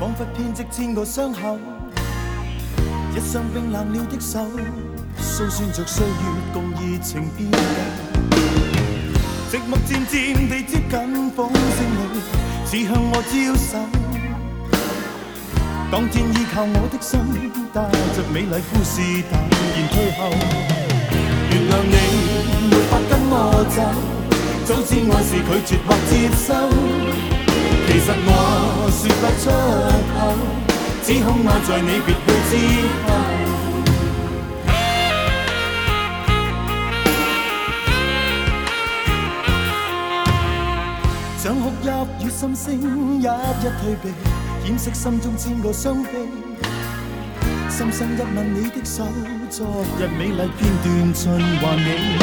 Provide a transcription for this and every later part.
仿佛编织千个伤口，一双冰冷了的手，诉说着岁月共热情变旧。寂寞渐渐地接近，风声里似向我招手。当天依靠我的心，带着美丽故事淡然退後。原諒你沒法跟我走，早知愛是拒絕或接收。其實我說不出口，只恐愛在你別去之後。像哭泣與心聲一一退避，掩飾心中千個傷悲。深深一吻你的手，昨日美麗片段循環你。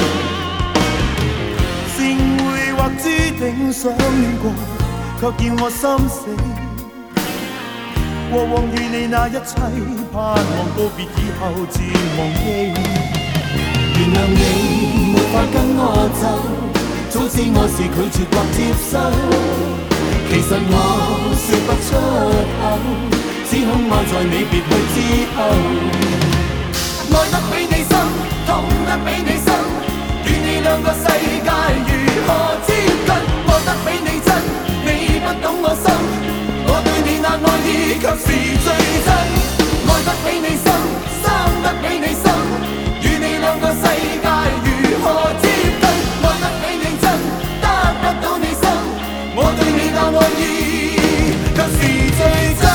善會或注定相戀過，卻要我心死。過往與你那一切，盼望告別以後漸忘記。原諒你沒法跟我走，早知我是拒絕或接收。其實我說不出口，只恐愛在你別去之後。愛得比你深，痛得比你深，與你兩個世界如何接近？愛得比你真，你不懂我心，我對你那愛意卻是最真。愛得比你深，傷得比你深，與你兩個世界如何接近？愛得比你真，得不到你心，我對你那愛意卻是最真。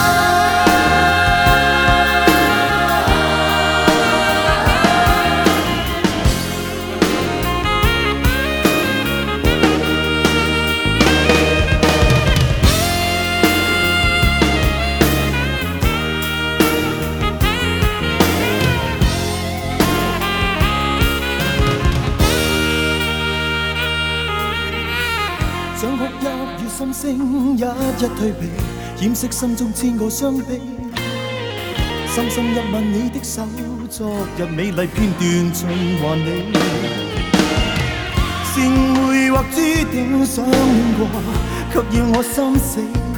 想哭泣與心聲一一退避，掩飾心中千個傷悲。深深一吻你的手，昨日美麗片段循環你。善會或注定相戀過，卻要我心死。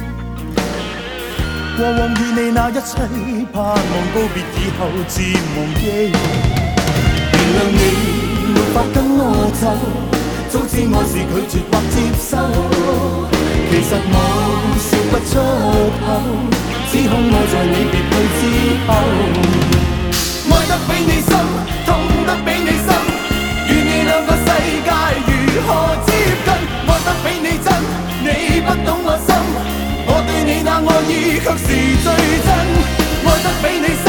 過往與你那一切，盼望告別以後漸忘記。原諒你沒法跟我走，早知愛是拒絕或接收。其實我說不出口，只恐愛在你別去之後。愛得比你深，痛得比你深，與你兩個世界如何接近？愛得比你真，你不懂我心，我對你那愛意卻是最真。愛得比你深，